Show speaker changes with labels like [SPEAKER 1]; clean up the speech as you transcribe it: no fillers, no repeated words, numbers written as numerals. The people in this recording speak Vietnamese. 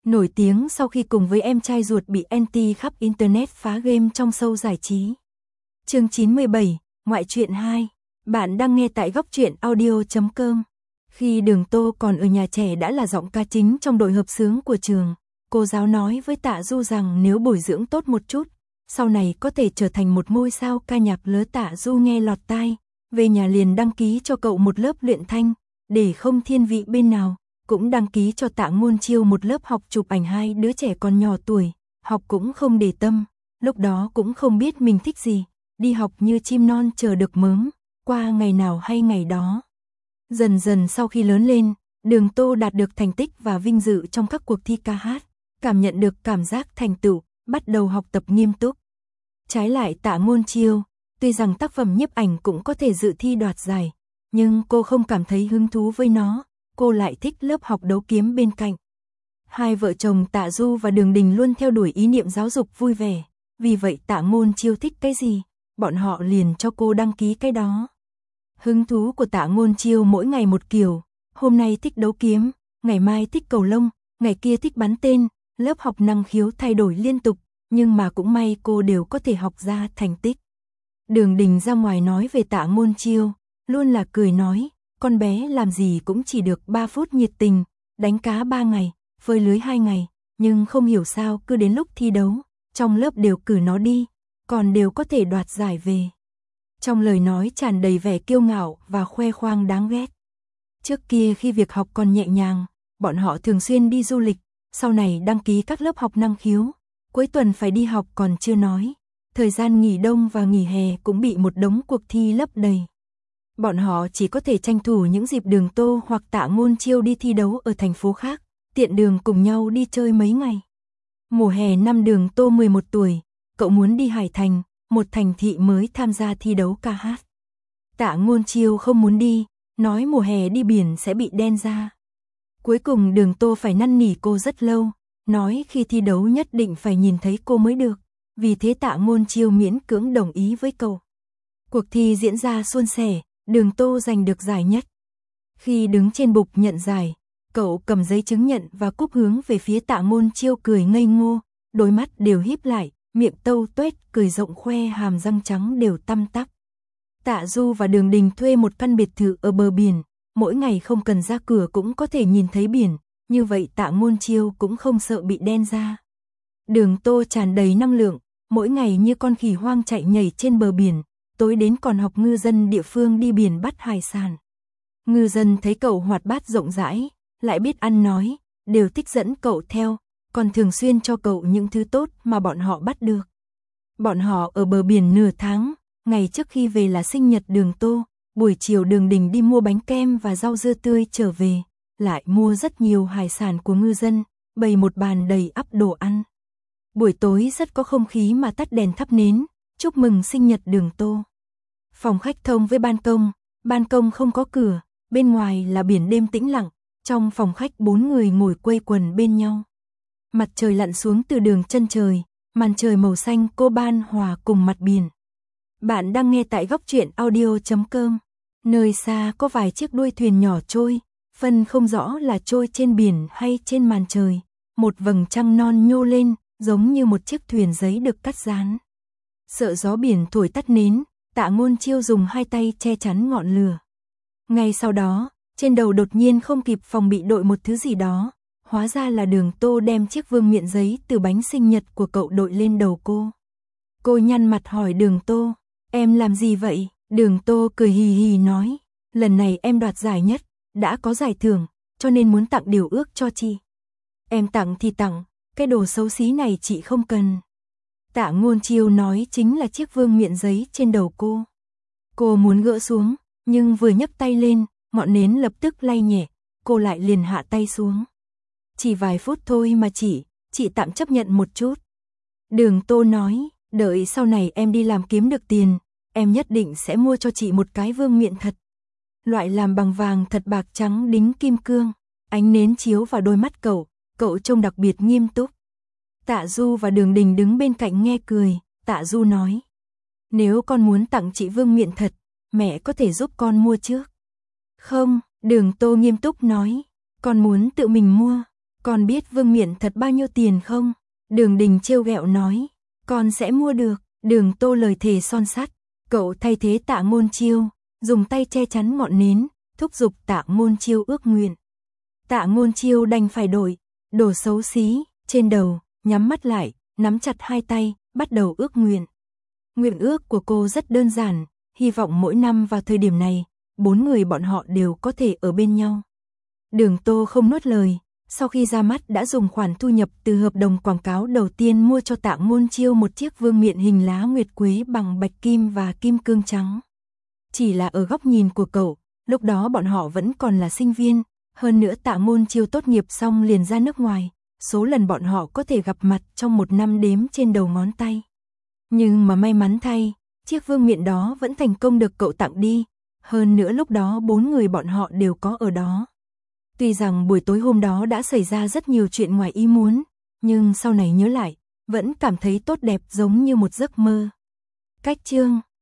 [SPEAKER 1] Nổi tiếng sau khi cùng với em trai ruột bị anti khắp Internet phá game trong show giải trí. Chương 97, Ngoại truyện 2. Bạn đang nghe tại góc truyện audio.com. Khi Đường Tô còn ở nhà trẻ đã là giọng ca chính trong đội hợp xướng của trường, cô giáo nói với Tạ Du rằng nếu bồi dưỡng tốt một chút, sau này có thể trở thành một ngôi sao ca nhạc lớn. Tạ Du nghe lọt tai, về nhà liền đăng ký cho cậu một lớp luyện thanh, để không thiên vị bên nào, cũng đăng ký cho Tạ Ngôn Chiêu một lớp học chụp ảnh. Hai đứa trẻ còn nhỏ tuổi, học cũng không để tâm, lúc đó cũng không biết mình thích gì, đi học như chim non chờ được mớm, qua ngày nào hay ngày đó. Dần dần sau khi lớn lên, Đường Tô đạt được thành tích và vinh dự trong các cuộc thi ca hát, cảm nhận được cảm giác thành tựu, bắt đầu học tập nghiêm túc. Trái lại Tạ Ngôn Chiêu, tuy rằng tác phẩm nhiếp ảnh cũng có thể dự thi đoạt giải, nhưng cô không cảm thấy hứng thú với nó, cô lại thích lớp học đấu kiếm bên cạnh. Hai vợ chồng Tạ Du và Đường Đình luôn theo đuổi ý niệm giáo dục vui vẻ, vì vậy Tạ Ngôn Chiêu thích cái gì, bọn họ liền cho cô đăng ký cái đó. Hứng thú của Tạ Ngôn Chiêu mỗi ngày một kiểu, hôm nay thích đấu kiếm, ngày mai thích cầu lông, ngày kia thích bắn tên, lớp học năng khiếu thay đổi liên tục, nhưng mà cũng may cô đều có thể học ra thành tích. Đường Đình ra ngoài nói về Tạ Ngôn Chiêu, luôn là cười nói, con bé làm gì cũng chỉ được 3 phút nhiệt tình, đánh cá 3 ngày, phơi lưới 2 ngày, nhưng không hiểu sao cứ đến lúc thi đấu, trong lớp đều cử nó đi, còn đều có thể đoạt giải về. Trong lời nói tràn đầy vẻ kiêu ngạo và khoe khoang đáng ghét. Trước kia khi việc học còn nhẹ nhàng, bọn họ thường xuyên đi du lịch, sau này đăng ký các lớp học năng khiếu, cuối tuần phải đi học còn chưa nói, thời gian nghỉ đông và nghỉ hè cũng bị một đống cuộc thi lấp đầy. Bọn họ chỉ có thể tranh thủ những dịp Đường Tô hoặc Tạ Ngôn Chiêu đi thi đấu ở thành phố khác, tiện đường cùng nhau đi chơi mấy ngày. Mùa hè năm Đường Tô 11 tuổi, cậu muốn đi Hải Thành, một thành thị mới tham gia thi đấu ca hát. Tạ Ngôn Chiêu không muốn đi, nói mùa hè đi biển sẽ bị đen da. Cuối cùng Đường Tô phải năn nỉ cô rất lâu, nói khi thi đấu nhất định phải nhìn thấy cô mới được, vì thế Tạ Ngôn Chiêu miễn cưỡng đồng ý với cậu. Cuộc thi diễn ra suôn sẻ, Đường Tô giành được giải nhất. Khi đứng trên bục nhận giải, cậu cầm giấy chứng nhận và cúp hướng về phía Tạ Ngôn Chiêu cười ngây ngô, đôi mắt đều híp lại, miệng tâu tuét, cười rộng khoe hàm răng trắng đều tăm tắp. Tạ Du và Đường Đình thuê một căn biệt thự ở bờ biển, mỗi ngày không cần ra cửa cũng có thể nhìn thấy biển, như vậy Tạ Ngôn Chiêu cũng không sợ bị đen da. Đường Tô tràn đầy năng lượng, mỗi ngày như con khỉ hoang chạy nhảy trên bờ biển, tối đến còn học ngư dân địa phương đi biển bắt hải sản. Ngư dân thấy cậu hoạt bát rộng rãi, lại biết ăn nói, đều thích dẫn cậu theo, còn thường xuyên cho cậu những thứ tốt mà bọn họ bắt được. Bọn họ ở bờ biển nửa tháng, ngày trước khi về là sinh nhật Đường Tô, buổi chiều Đường Đình đi mua bánh kem và rau dưa tươi trở về, lại mua rất nhiều hải sản của ngư dân, bày một bàn đầy ắp đồ ăn. Buổi tối rất có không khí mà tắt đèn thắp nến, chúc mừng sinh nhật Đường Tô. Phòng khách thông với ban công không có cửa, bên ngoài là biển đêm tĩnh lặng, trong phòng khách 4 người ngồi quây quần bên nhau. Mặt trời lặn xuống từ đường chân trời, màn trời màu xanh coban hòa cùng mặt biển. Bạn đang nghe tại góc truyện audio.com. Nơi xa có vài chiếc đuôi thuyền nhỏ trôi, phân không rõ là trôi trên biển hay trên màn trời. Một vầng trăng non nhô lên, giống như một chiếc thuyền giấy được cắt dán. Sợ gió biển thổi tắt nến, Tạ Ngôn Chiêu dùng hai tay che chắn ngọn lửa. Ngay sau đó, trên đầu đột nhiên không kịp phòng bị đội một thứ gì đó, hóa ra là Đường Tô đem chiếc vương miện giấy từ bánh sinh nhật của cậu đội lên đầu cô. Cô nhăn mặt hỏi Đường Tô, em làm gì vậy? Đường Tô cười hì hì nói, lần này em đoạt giải nhất, đã có giải thưởng, cho nên muốn tặng điều ước cho chị. Em tặng thì tặng, cái đồ xấu xí này chị không cần. Tạ Ngôn Chiêu nói chính là chiếc vương miện giấy trên đầu cô. Cô muốn gỡ xuống, nhưng vừa nhấc tay lên, ngọn nến lập tức lay nhẹ, cô lại liền hạ tay xuống. Chỉ vài phút thôi mà chị tạm chấp nhận một chút. Đường Tô nói, đợi sau này em đi làm kiếm được tiền, em nhất định sẽ mua cho chị một cái vương miện thật. Loại làm bằng vàng thật bạc trắng đính kim cương, ánh nến chiếu vào đôi mắt cậu trông đặc biệt nghiêm túc. Tạ Du và Đường Đình đứng bên cạnh nghe cười, Tạ Du nói, nếu con muốn tặng chị vương miện thật, mẹ có thể giúp con mua trước. Không, Đường Tô nghiêm túc nói, con muốn tự mình mua, Con biết vương miện thật bao nhiêu tiền không? Đường Đình trêu ghẹo nói. Con sẽ mua được. Đường Tô lời thề son sắt. Cậu thay thế Tạ Ngôn Chiêu, dùng tay che chắn ngọn nến, thúc giục Tạ Ngôn Chiêu ước nguyện. Tạ Ngôn Chiêu đành phải đồ xấu xí, trên đầu, nhắm mắt lại, nắm chặt hai tay, bắt đầu ước nguyện. Nguyện ước của cô rất đơn giản, hy vọng mỗi năm vào thời điểm này, 4 người bọn họ đều có thể ở bên nhau. Đường Tô không nuốt lời, sau khi ra mắt đã dùng khoản thu nhập từ hợp đồng quảng cáo đầu tiên mua cho Tạ Ngôn Chiêu một chiếc vương miện hình lá nguyệt quế bằng bạch kim và kim cương trắng. Chỉ là ở góc nhìn của cậu, lúc đó bọn họ vẫn còn là sinh viên, hơn nữa Tạ Ngôn Chiêu tốt nghiệp xong liền ra nước ngoài, số lần bọn họ có thể gặp mặt trong một năm đếm trên đầu ngón tay. Nhưng mà may mắn thay, chiếc vương miện đó vẫn thành công được cậu tặng đi, hơn nữa lúc đó 4 người bọn họ đều có ở đó. Tuy rằng buổi tối hôm đó đã xảy ra rất nhiều chuyện ngoài ý muốn, nhưng sau này nhớ lại, vẫn cảm thấy tốt đẹp giống như một giấc mơ. Cách chương